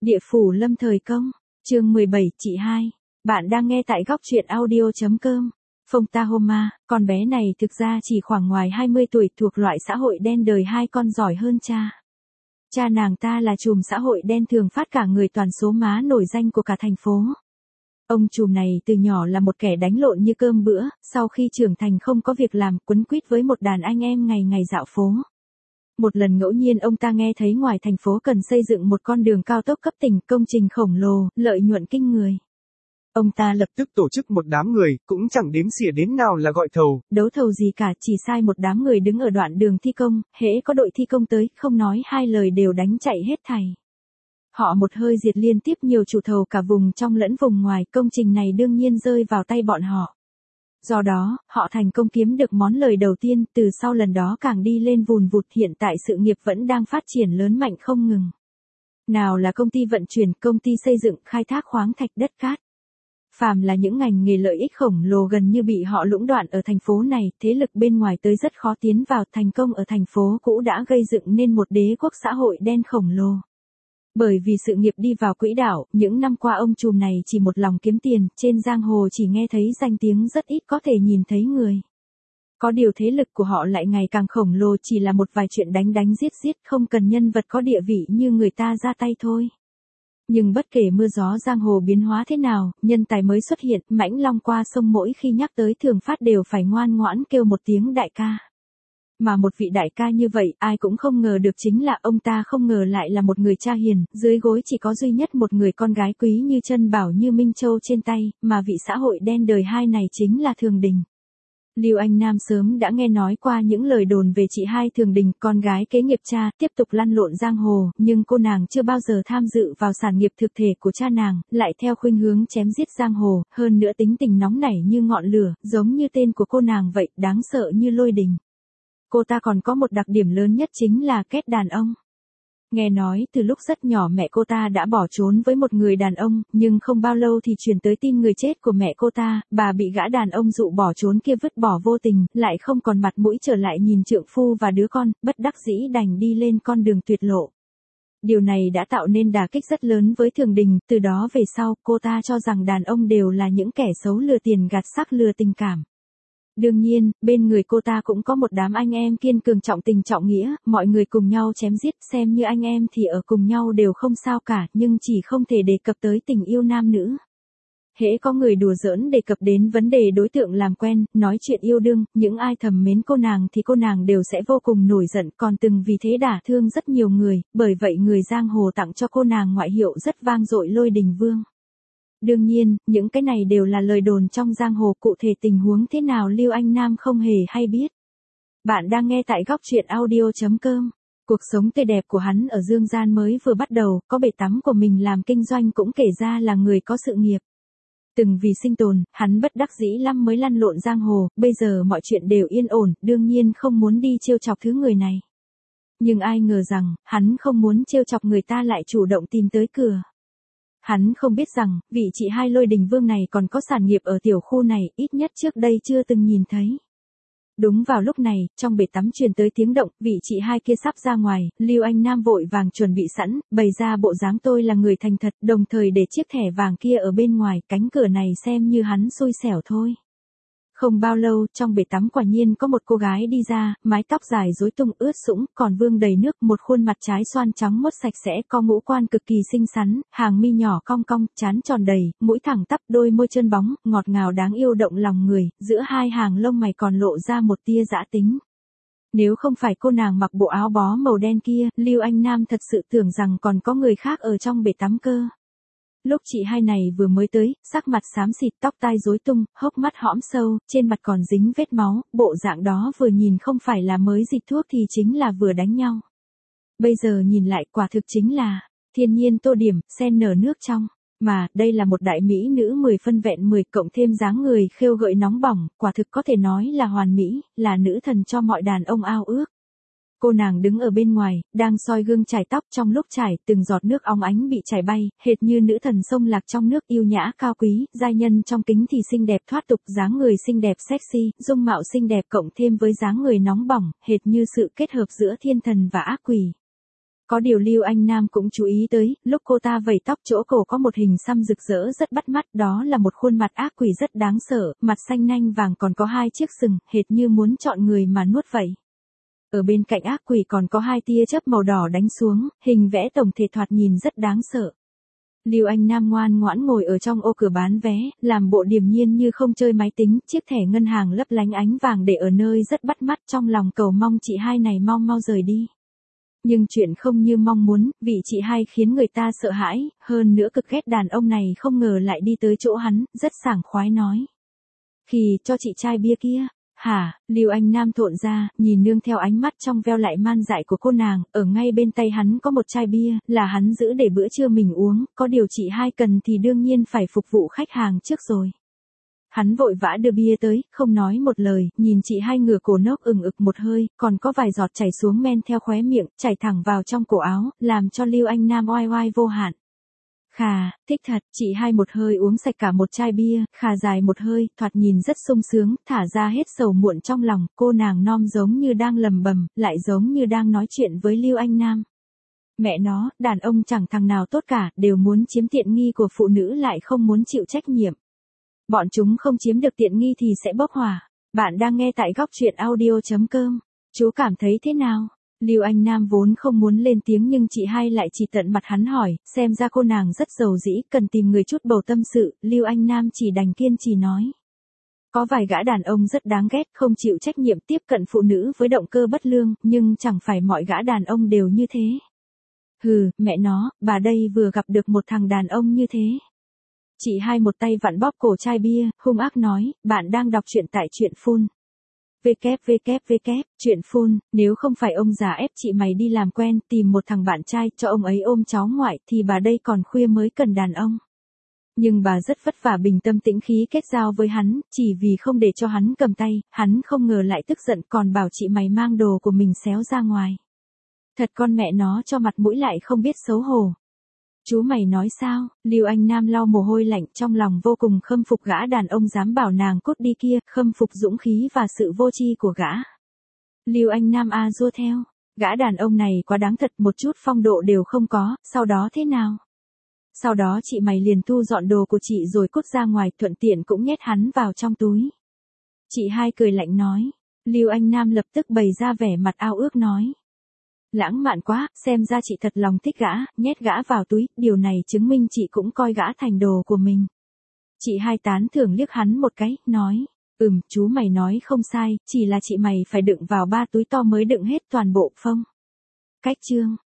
Địa phủ lâm thời công, chương 17, chị hai. Bạn đang nghe tại góc truyện audio.com. Phông con bé này thực ra chỉ khoảng ngoài 20 tuổi, thuộc loại xã hội đen đời hai con giỏi hơn cha. Cha nàng ta là trùm xã hội đen thường phát cả người toàn số má nổi danh của cả thành phố. Ông trùm này từ nhỏ là một kẻ đánh lộn như cơm bữa, sau khi trưởng thành không có việc làm, quấn quýt với một đàn anh em ngày ngày dạo phố. Một lần ngẫu nhiên ông ta nghe thấy ngoài thành phố cần xây dựng một con đường cao tốc cấp tỉnh, công trình khổng lồ, lợi nhuận kinh người. Ông ta lập tức tổ chức một đám người, cũng chẳng đếm xỉa đến nào là gọi thầu. Đấu thầu gì cả, chỉ sai một đám người đứng ở đoạn đường thi công, hễ có đội thi công tới, không nói hai lời đều đánh chạy hết thảy. Họ một hơi diệt liên tiếp nhiều chủ thầu cả vùng trong lẫn vùng ngoài, công trình này đương nhiên rơi vào tay bọn họ. Do đó, họ thành công kiếm được món lời đầu tiên, từ sau lần đó càng đi lên vùn vụt, hiện tại sự nghiệp vẫn đang phát triển lớn mạnh không ngừng. Nào là công ty vận chuyển, công ty xây dựng, khai thác khoáng thạch, đất cát. Phàm là những ngành nghề lợi ích khổng lồ gần như bị họ lũng đoạn ở thành phố này, thế lực bên ngoài tới rất khó tiến vào, thành công ở thành phố cũ đã gây dựng nên một đế quốc xã hội đen khổng lồ. Bởi vì sự nghiệp đi vào quỹ đạo, những năm qua ông trùm này chỉ một lòng kiếm tiền, trên giang hồ chỉ nghe thấy danh tiếng, rất ít có thể nhìn thấy người. Có điều thế lực của họ lại ngày càng khổng lồ, chỉ là một vài chuyện đánh đánh giết giết, không cần nhân vật có địa vị như người ta ra tay thôi. Nhưng bất kể mưa gió giang hồ biến hóa thế nào, nhân tài mới xuất hiện, Mãnh Long qua sông mỗi khi nhắc tới Thường Phát đều phải ngoan ngoãn kêu một tiếng đại ca. Mà một vị đại ca như vậy, ai cũng không ngờ được chính là ông ta không ngờ lại là một người cha hiền, dưới gối chỉ có duy nhất một người con gái quý như Trân Bảo như Minh Châu trên tay, mà vị xã hội đen đời hai này chính là Thường Đình. Lưu Anh Nam sớm đã nghe nói qua những lời đồn về chị hai Thường Đình, con gái kế nghiệp cha, tiếp tục lăn lộn giang hồ, nhưng cô nàng chưa bao giờ tham dự vào sản nghiệp thực thể của cha nàng, lại theo khuynh hướng chém giết giang hồ, hơn nữa tính tình nóng nảy như ngọn lửa, giống như tên của cô nàng vậy, đáng sợ như lôi đình. Cô ta còn có một đặc điểm lớn nhất chính là ghét đàn ông. Nghe nói từ lúc rất nhỏ mẹ cô ta đã bỏ trốn với một người đàn ông, nhưng không bao lâu thì truyền tới tin người chết của mẹ cô ta, bà bị gã đàn ông dụ bỏ trốn kia vứt bỏ vô tình, lại không còn mặt mũi trở lại nhìn trượng phu và đứa con, bất đắc dĩ đành đi lên con đường tuyệt lộ. Điều này đã tạo nên đả kích rất lớn với Thường Đình, từ đó về sau, cô ta cho rằng đàn ông đều là những kẻ xấu lừa tiền gạt xác lừa tình cảm. Đương nhiên, bên người cô ta cũng có một đám anh em kiên cường trọng tình trọng nghĩa, mọi người cùng nhau chém giết, xem như anh em thì ở cùng nhau đều không sao cả, nhưng chỉ không thể đề cập tới tình yêu nam nữ. Hễ có người đùa giỡn đề cập đến vấn đề đối tượng làm quen, nói chuyện yêu đương, những ai thầm mến cô nàng thì cô nàng đều sẽ vô cùng nổi giận, còn từng vì thế đả thương rất nhiều người, bởi vậy người giang hồ tặng cho cô nàng ngoại hiệu rất vang dội Lôi Đình Vương. Đương nhiên, những cái này đều là lời đồn trong giang hồ, cụ thể tình huống thế nào Lưu Anh Nam không hề hay biết. Bạn đang nghe tại góc truyện audio.com. Cuộc sống tươi đẹp của hắn ở dương gian mới vừa bắt đầu, có bể tắm của mình làm kinh doanh, cũng kể ra là người có sự nghiệp. Từng vì sinh tồn, hắn bất đắc dĩ lắm mới lăn lộn giang hồ, bây giờ mọi chuyện đều yên ổn, đương nhiên không muốn đi trêu chọc thứ người này. Nhưng ai ngờ rằng, hắn không muốn trêu chọc người ta lại chủ động tìm tới cửa. Hắn không biết rằng, vị chị hai Lôi Đình Vương này còn có sản nghiệp ở tiểu khu này, ít nhất trước đây chưa từng nhìn thấy. Đúng vào lúc này, trong bể tắm truyền tới tiếng động, vị chị hai kia sắp ra ngoài, Lưu Anh Nam vội vàng chuẩn bị sẵn, bày ra bộ dáng tôi là người thành thật, đồng thời để chiếc thẻ vàng kia ở bên ngoài, cánh cửa này xem như hắn xui xẻo thôi. Không bao lâu, trong bể tắm quả nhiên có một cô gái đi ra, mái tóc dài rối tung ướt sũng, còn vương đầy nước, một khuôn mặt trái xoan trắng muốt sạch sẽ, có ngũ quan cực kỳ xinh xắn, hàng mi nhỏ cong cong, trán tròn đầy, mũi thẳng tắp, đôi môi trơn bóng, ngọt ngào đáng yêu động lòng người, giữa hai hàng lông mày còn lộ ra một tia dã tính. Nếu không phải cô nàng mặc bộ áo bó màu đen kia, Lưu Anh Nam thật sự tưởng rằng còn có người khác ở trong bể tắm cơ. Lúc chị hai này vừa mới tới, sắc mặt xám xịt, tóc tai rối tung, hốc mắt hõm sâu, trên mặt còn dính vết máu, bộ dạng đó vừa nhìn không phải là mới dịch thuốc thì chính là vừa đánh nhau. Bây giờ nhìn lại quả thực chính là thiên nhiên tô điểm, sen nở nước trong. Mà, đây là một đại mỹ nữ 10 phân vẹn 10, cộng thêm dáng người khêu gợi nóng bỏng, quả thực có thể nói là hoàn mỹ, là nữ thần cho mọi đàn ông ao ước. Cô nàng đứng ở bên ngoài, đang soi gương chải tóc, trong lúc chải, từng giọt nước óng ánh bị chảy bay, hệt như nữ thần sông lạc trong nước, yêu nhã cao quý, giai nhân trong kính thì xinh đẹp thoát tục, dáng người xinh đẹp sexy, dung mạo xinh đẹp cộng thêm với dáng người nóng bỏng, hệt như sự kết hợp giữa thiên thần và ác quỷ. Có điều Lưu Anh Nam cũng chú ý tới, lúc cô ta vẩy tóc chỗ cổ có một hình xăm rực rỡ rất bắt mắt, đó là một khuôn mặt ác quỷ rất đáng sợ, mặt xanh nanh vàng còn có 2 chiếc sừng, hệt như muốn chọn người mà nuốt vậy. Ở bên cạnh ác quỷ còn có 2 tia chớp màu đỏ đánh xuống, hình vẽ tổng thể thoạt nhìn rất đáng sợ. Lưu Anh Nam ngoan ngoãn ngồi ở trong ô cửa bán vé, làm bộ điềm nhiên như không chơi máy tính, chiếc thẻ ngân hàng lấp lánh ánh vàng để ở nơi rất bắt mắt, trong lòng cầu mong chị hai này mau mau rời đi. Nhưng chuyện không như mong muốn, vị chị hai khiến người ta sợ hãi, hơn nữa cực ghét đàn ông này không ngờ lại đi tới chỗ hắn, rất sảng khoái nói. Khi cho chị chai bia kia. Hả, Lưu Anh Nam thộn ra, nhìn nương theo ánh mắt trong veo lại man dại của cô nàng, ở ngay bên tay hắn có một chai bia, là hắn giữ để bữa trưa mình uống, có điều chị hai cần thì đương nhiên phải phục vụ khách hàng trước rồi. Hắn vội vã đưa bia tới, không nói một lời, nhìn chị hai ngửa cổ nốc ực một hơi, còn có vài giọt chảy xuống men theo khóe miệng, chảy thẳng vào trong cổ áo, làm cho Lưu Anh Nam oai oai vô hạn. Khà, thích thật, chị hai một hơi uống sạch cả một chai bia, khà dài một hơi, thoạt nhìn rất sung sướng, thả ra hết sầu muộn trong lòng, cô nàng non giống như đang lầm bầm, lại giống như đang nói chuyện với Lưu Anh Nam. Mẹ nó, đàn ông chẳng thằng nào tốt cả, đều muốn chiếm tiện nghi của phụ nữ lại không muốn chịu trách nhiệm. Bọn chúng không chiếm được tiện nghi thì sẽ bốc hỏa. Bạn đang nghe tại góc truyện audio.com. Chú cảm thấy thế nào? Lưu Anh Nam vốn không muốn lên tiếng nhưng chị hai lại chỉ tận mặt hắn hỏi, xem ra cô nàng rất giàu dĩ, cần tìm người chút bầu tâm sự, Lưu Anh Nam chỉ đành kiên trì nói. Có vài gã đàn ông rất đáng ghét, không chịu trách nhiệm tiếp cận phụ nữ với động cơ bất lương, nhưng chẳng phải mọi gã đàn ông đều như thế. Hừ, mẹ nó, bà đây vừa gặp được một thằng đàn ông như thế. Chị hai một tay vặn bóp cổ chai bia, hung ác nói, bạn đang đọc truyện tại truyện phun. Truyện phun, nếu không phải ông già ép chị mày đi làm quen, tìm một thằng bạn trai, cho ông ấy ôm cháu ngoại, thì bà đây còn khuya mới cần đàn ông. Nhưng bà rất vất vả bình tâm tĩnh khí kết giao với hắn, chỉ vì không để cho hắn cầm tay, hắn không ngờ lại tức giận còn bảo chị mày mang đồ của mình xéo ra ngoài. Thật con mẹ nó cho mặt mũi lại không biết xấu hổ. Chú mày nói sao? Lưu Anh Nam lau mồ hôi lạnh trong lòng vô cùng khâm phục gã đàn ông dám bảo nàng cút đi kia, khâm phục dũng khí và sự vô tri của gã. Lưu Anh Nam rua theo, gã đàn ông này quá đáng thật, một chút phong độ đều không có, sau đó thế nào? Sau đó chị mày liền thu dọn đồ của chị rồi cút ra ngoài, thuận tiện cũng nhét hắn vào trong túi. Chị hai cười lạnh nói. Lưu Anh Nam lập tức bày ra vẻ mặt ao ước nói. Lãng mạn quá, xem ra chị thật lòng thích gã, nhét gã vào túi, điều này chứng minh chị cũng coi gã thành đồ của mình. Chị hai tán thưởng liếc hắn một cái, nói, chú mày nói không sai, chỉ là chị mày phải đựng vào 3 túi to mới đựng hết toàn bộ phong. Cách chương.